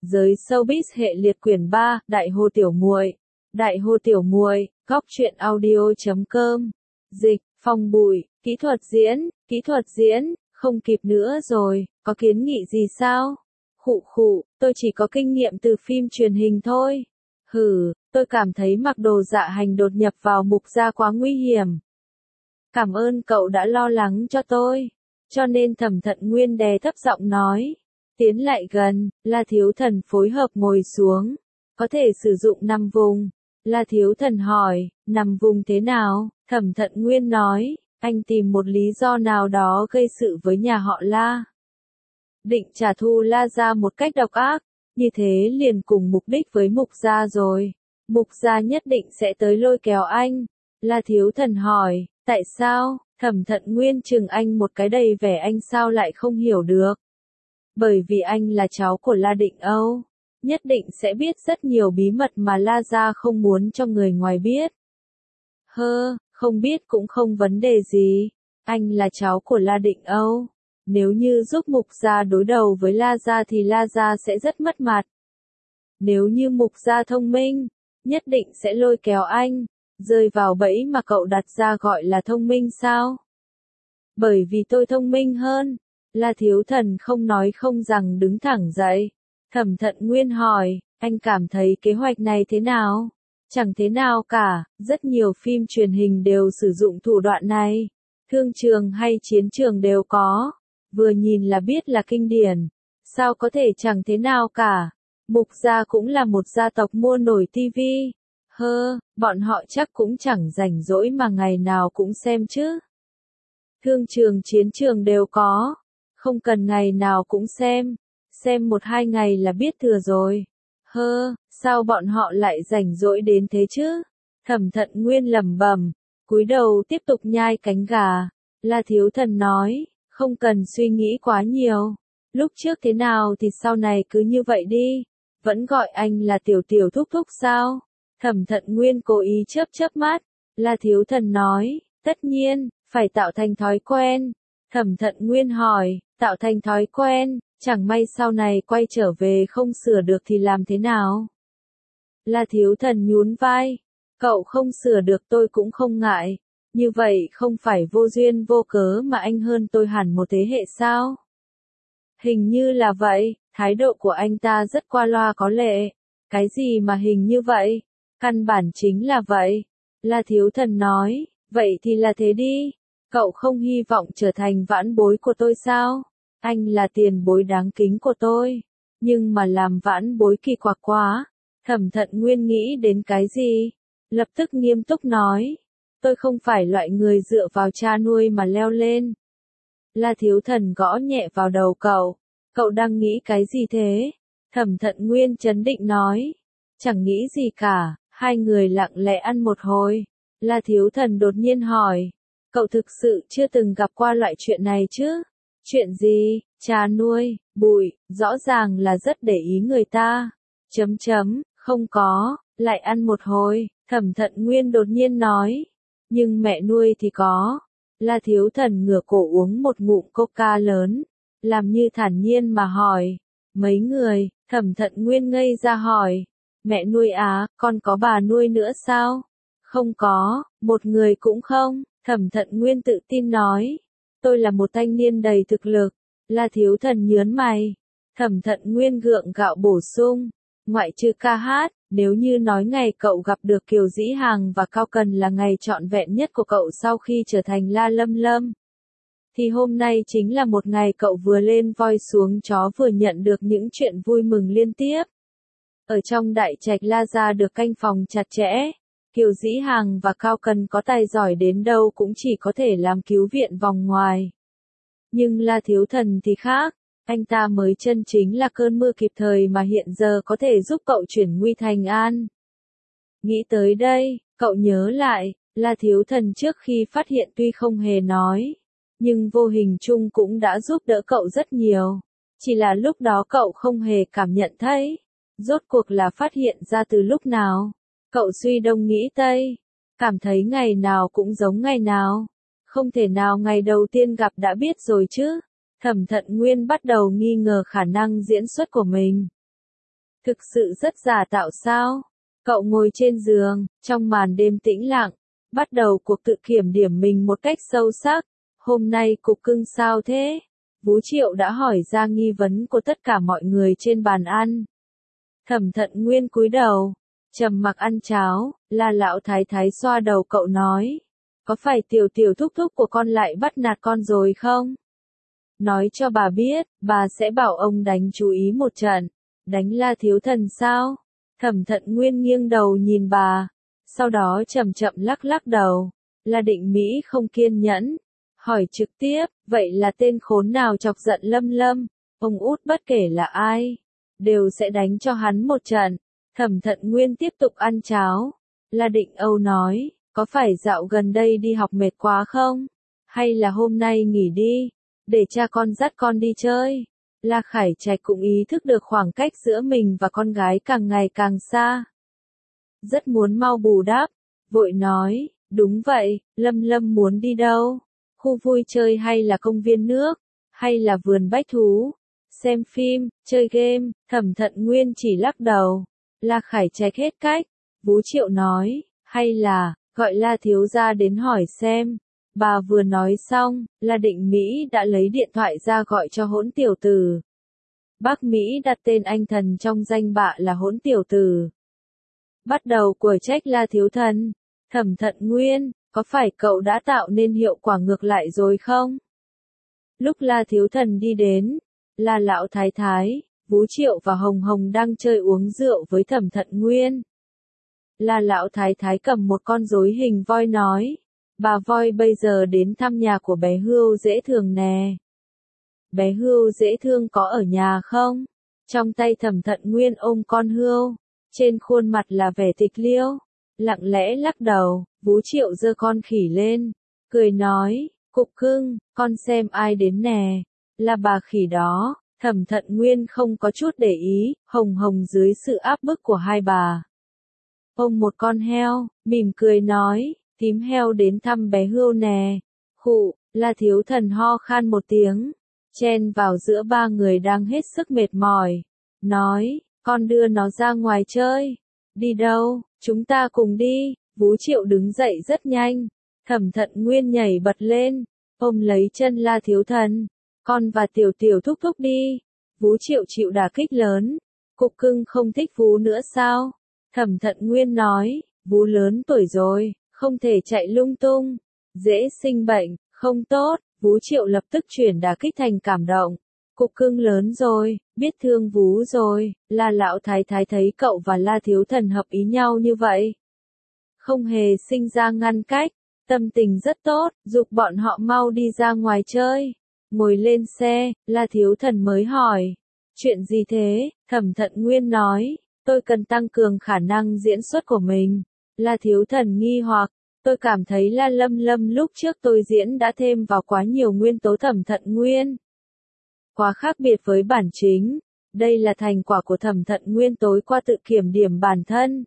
Giới showbiz hệ liệt quyển 3, Đại Hồ Tiểu Muội. Đại Hồ Tiểu Muội, góc truyện audio.com. Dịch, Phong Bụi, kỹ thuật diễn, không kịp nữa rồi, có kiến nghị gì sao? Khụ, tôi chỉ có kinh nghiệm từ phim truyền hình thôi. Tôi cảm thấy mặc đồ dạ hành đột nhập vào Mục gia quá nguy hiểm. Cảm ơn cậu đã lo lắng cho tôi. Cho nên Thẩm Thận Nguyên đè thấp giọng nói. Tiến lại gần, La Thiếu Thần phối hợp ngồi xuống. Có thể sử dụng 5 vùng. La Thiếu Thần hỏi, 5 vùng thế nào? Thẩm Thận Nguyên nói, anh tìm một lý do nào đó gây sự với nhà họ La. Định trả thù La gia một cách độc ác, như thế liền cùng mục đích với Mục gia rồi. Mục gia nhất định sẽ tới lôi kéo anh. La Thiếu Thần hỏi, tại sao? Thẩm Thận Nguyên chừng anh một cái đầy vẻ anh sao lại không hiểu được. Bởi vì anh là cháu của La Định Âu, nhất định sẽ biết rất nhiều bí mật mà La gia không muốn cho người ngoài biết. Không biết cũng không vấn đề gì, anh là cháu của La Định Âu. Nếu như giúp Mục gia đối đầu với La gia thì La gia sẽ rất mất mặt. Nếu như Mục gia thông minh, nhất định sẽ lôi kéo anh, rơi vào bẫy mà cậu đặt ra gọi là thông minh sao? Bởi vì tôi thông minh hơn. La Thiếu Thần không nói không rằng đứng thẳng dậy. Thẩm Thận Nguyên hỏi, anh cảm thấy kế hoạch này thế nào? Chẳng thế nào cả, rất nhiều phim truyền hình đều sử dụng thủ đoạn này. Thương trường hay chiến trường đều có. Vừa nhìn là biết là kinh điển. Sao có thể chẳng thế nào cả? Mục gia cũng là một gia tộc mua nổi tivi. Bọn họ chắc cũng chẳng rảnh rỗi mà ngày nào cũng xem chứ. Thương trường chiến trường đều có. Không cần ngày nào cũng xem 1-2 ngày là biết thừa rồi. Sao bọn họ lại rảnh rỗi đến thế chứ? Thẩm Thận Nguyên lẩm bẩm, cúi đầu tiếp tục nhai cánh gà. La Thiếu Thần nói, không cần suy nghĩ quá nhiều. Lúc trước thế nào thì sau này cứ như vậy đi. Vẫn gọi anh là tiểu thúc thúc sao? Thẩm Thận Nguyên cố ý chớp mắt. La Thiếu Thần nói, tất nhiên, phải tạo thành thói quen. Thẩm Thận Nguyên hỏi, tạo thành thói quen, chẳng may sau này quay trở về không sửa được thì làm thế nào? La Thiếu Thần nhún vai, cậu không sửa được tôi cũng không ngại, như vậy không phải vô duyên vô cớ mà anh hơn tôi hẳn một thế hệ sao? Hình như là vậy, thái độ của anh ta rất qua loa có lệ. Cái gì mà hình như vậy? Căn bản chính là vậy. La Thiếu Thần nói, vậy thì là thế đi. Cậu không hy vọng trở thành vãn bối của tôi sao? Anh là tiền bối đáng kính của tôi. Nhưng mà làm vãn bối kỳ quặc quá. Thẩm Thận Nguyên nghĩ đến cái gì? Lập tức nghiêm túc nói. Tôi không phải loại người dựa vào cha nuôi mà leo lên. La Thiếu Thần gõ nhẹ vào đầu cậu. Cậu đang nghĩ cái gì thế? Thẩm Thận Nguyên trấn định nói. Chẳng nghĩ gì cả. Hai người lặng lẽ ăn một hồi. La Thiếu Thần đột nhiên hỏi. Cậu thực sự chưa từng gặp qua loại chuyện này chứ? Chuyện gì? Cha nuôi, Bụi, rõ ràng là rất để ý người ta. Không có, lại ăn một hồi, Thẩm Thận Nguyên đột nhiên nói. Nhưng mẹ nuôi thì có. La Thiếu Thần ngửa cổ uống một ngụm coca lớn, làm như thản nhiên mà hỏi. Mấy người? Thẩm Thận Nguyên ngây ra hỏi. Mẹ nuôi à, con có bà nuôi nữa sao? Không có, một người cũng không. Thẩm Thận Nguyên tự tin nói. Tôi là một thanh niên đầy thực lực. La Thiếu Thần nhớn mày. Thẩm Thận Nguyên gượng gạo bổ sung. Ngoại trừ ca hát, nếu như nói ngày cậu gặp được Kiều Dĩ Hằng và Cao Cần là ngày trọn vẹn nhất của cậu sau khi trở thành La Lâm Lâm, thì hôm nay chính là một ngày cậu vừa lên voi xuống chó vừa nhận được những chuyện vui mừng liên tiếp. Ở trong đại trạch La gia được canh phòng chặt chẽ. Kiều Dĩ Hằng và Cao Cần có tài giỏi đến đâu cũng chỉ có thể làm cứu viện vòng ngoài. Nhưng La Thiếu Thần thì khác, anh ta mới chân chính là cơn mưa kịp thời mà hiện giờ có thể giúp cậu chuyển nguy thành an. Nghĩ tới đây, cậu nhớ lại, La Thiếu Thần trước khi phát hiện tuy không hề nói, nhưng vô hình chung cũng đã giúp đỡ cậu rất nhiều. Chỉ là lúc đó cậu không hề cảm nhận thấy, rốt cuộc là phát hiện ra từ lúc nào. Cậu suy đông nghĩ tây, cảm thấy ngày nào cũng giống ngày nào. Không thể nào ngày đầu tiên gặp đã biết rồi chứ. Thẩm Thận Nguyên bắt đầu nghi ngờ khả năng diễn xuất của mình. Thực sự rất giả tạo sao? Cậu ngồi trên giường, trong màn đêm tĩnh lặng, bắt đầu cuộc tự kiểm điểm mình một cách sâu sắc. Hôm nay cục cưng sao thế? Vũ Triệu đã hỏi ra nghi vấn của tất cả mọi người trên bàn ăn. Thẩm Thận Nguyên cúi đầu, trầm mặc ăn cháo, là lão thái thái xoa đầu cậu nói. Có phải tiểu tiểu thúc thúc của con lại bắt nạt con rồi không? Nói cho bà biết, bà sẽ bảo ông đánh chú ý một trận. Đánh La Thiếu Thần sao? Thẩm Thận Nguyên nghiêng đầu nhìn bà, sau đó chậm chậm lắc lắc đầu. La Định Mỹ không kiên nhẫn, hỏi trực tiếp, vậy là tên khốn nào chọc giận Lâm Lâm? Ông út bất kể là ai, đều sẽ đánh cho hắn một trận. Thẩm Thận Nguyên tiếp tục ăn cháo. La Định Âu nói, có phải dạo gần đây đi học mệt quá không? Hay là hôm nay nghỉ đi, để cha con dắt con đi chơi? La Khải Trạch cũng ý thức được khoảng cách giữa mình và con gái càng ngày càng xa. Rất muốn mau bù đắp, vội nói, đúng vậy, Lâm Lâm muốn đi đâu? Khu vui chơi hay là công viên nước? Hay là vườn bách thú? Xem phim, chơi game? Thẩm Thận Nguyên chỉ lắc đầu. La Khải Trạch hết cách. Vũ Triệu nói, hay là, gọi La thiếu gia đến hỏi xem. Bà vừa nói xong, La Định Mỹ đã lấy điện thoại ra gọi cho Hỗn tiểu tử. Bác Mỹ đặt tên anh thần trong danh bạ là Hỗn tiểu tử. Bắt đầu quở trách La thiếu thần. Thẩm Thận Nguyên, có phải cậu đã tạo nên hiệu quả ngược lại rồi không? Lúc La thiếu thần đi đến, là lão thái thái, Vũ Triệu và Hồng Hồng đang chơi uống rượu với Thẩm Thận Nguyên. Là lão thái thái cầm một con rối hình voi nói, bà voi bây giờ đến thăm nhà của bé Hưu dễ thương nè. Bé Hưu dễ thương có ở nhà không? Trong tay Thẩm Thận Nguyên ôm con Hưu, trên khuôn mặt là vẻ tịch liêu, lặng lẽ lắc đầu. Vũ Triệu giơ con khỉ lên, cười nói, cục cưng, con xem ai đến nè, là bà khỉ đó. Thẩm Thận Nguyên không có chút để ý, Hồng Hồng dưới sự áp bức của hai bà. Ôm một con heo, mỉm cười nói, tím heo đến thăm bé Hưu nè. Khụ, La thiếu thần ho khan một tiếng, chen vào giữa ba người đang hết sức mệt mỏi, nói, con đưa nó ra ngoài chơi. Đi đâu? Chúng ta cùng đi. Vũ Triệu đứng dậy rất nhanh. Thẩm Thận Nguyên nhảy bật lên, ôm lấy chân La thiếu thần. Con và tiểu tiểu thúc thúc đi. Vũ Triệu chịu đả kích lớn. Cục cưng không thích Vũ nữa sao? Thẩm Thận Nguyên nói, Vũ lớn tuổi rồi, không thể chạy lung tung, dễ sinh bệnh, không tốt. Vũ Triệu lập tức chuyển đả kích thành cảm động. Cục cưng lớn rồi, biết thương Vũ rồi. Là lão thái thái thấy cậu và La thiếu thần hợp ý nhau như vậy, không hề sinh ra ngăn cách, tâm tình rất tốt, giục bọn họ mau đi ra ngoài chơi. Ngồi lên xe, La thiếu thần mới hỏi, chuyện gì thế? Thẩm Thận Nguyên nói, tôi cần tăng cường khả năng diễn xuất của mình. La thiếu thần nghi hoặc, tôi cảm thấy La Lâm Lâm lúc trước tôi diễn đã thêm vào quá nhiều nguyên tố. Thẩm Thận Nguyên quá khác biệt với bản chính. Đây là thành quả của Thẩm Thận Nguyên tối qua tự kiểm điểm bản thân.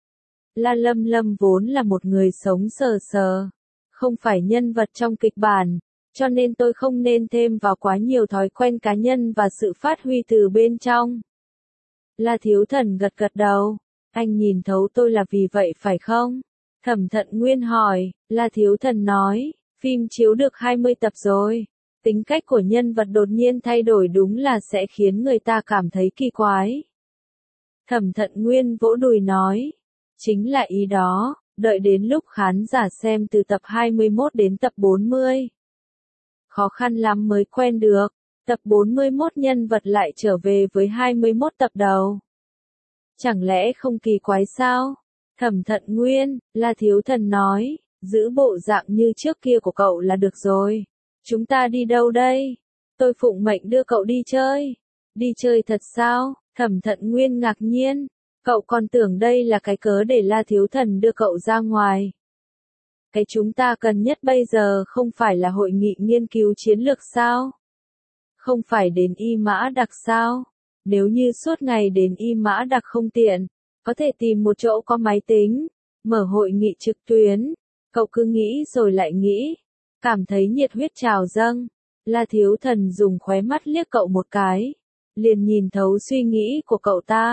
La Lâm Lâm vốn là một người sống sờ sờ, không phải nhân vật trong kịch bản, cho nên tôi không nên thêm vào quá nhiều thói quen cá nhân và sự phát huy từ bên trong. La thiếu thần gật gật đầu, anh nhìn thấu tôi là vì vậy phải không? Thẩm Thận Nguyên hỏi. La thiếu thần nói, phim chiếu được 20 tập rồi. Tính cách của nhân vật đột nhiên thay đổi đúng là sẽ khiến người ta cảm thấy kỳ quái. Thẩm Thận Nguyên vỗ đùi nói, chính là ý đó, đợi đến lúc khán giả xem từ tập 21 đến tập 40. Khó khăn lắm mới quen được, tập 41 nhân vật lại trở về với 21 tập đầu. Chẳng lẽ không kỳ quái sao? Thẩm Thận Nguyên, La thiếu thần nói, giữ bộ dạng như trước kia của cậu là được rồi. Chúng ta đi đâu đây? Tôi phụng mệnh đưa cậu đi chơi. Đi chơi thật sao? Thẩm Thận Nguyên ngạc nhiên. Cậu còn tưởng đây là cái cớ để La thiếu thần đưa cậu ra ngoài. Cái chúng ta cần nhất bây giờ không phải là hội nghị nghiên cứu chiến lược sao? Không phải đến Y Mã Đặc sao? Nếu như suốt ngày đến Y Mã Đặc không tiện, có thể tìm một chỗ có máy tính, mở hội nghị trực tuyến. Cậu cứ nghĩ rồi lại nghĩ, cảm thấy nhiệt huyết trào dâng. La thiếu thần dùng khóe mắt liếc cậu một cái, liền nhìn thấu suy nghĩ của cậu ta.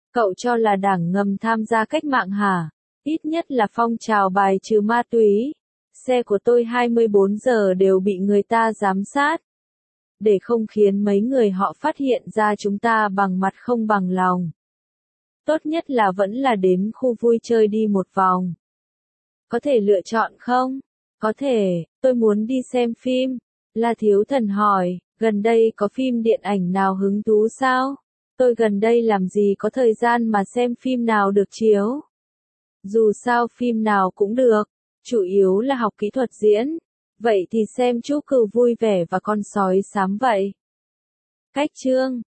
Cậu cho là đảng ngầm tham gia cách mạng hả? Ít nhất là phong trào bài trừ ma túy. Xe của tôi 24 giờ đều bị người ta giám sát. Để không khiến mấy người họ phát hiện ra chúng ta bằng mặt không bằng lòng. Tốt nhất là vẫn là đến khu vui chơi đi một vòng. Có thể lựa chọn không? Có thể, tôi muốn đi xem phim. La Thiếu Thần hỏi, gần đây có phim điện ảnh nào hứng thú sao? Tôi gần đây làm gì có thời gian mà xem phim nào được chiếu. Dù sao phim nào cũng được, chủ yếu là học kỹ thuật diễn. Vậy thì xem Chú Cừu Vui Vẻ và Con Sói Xám vậy. Cách chương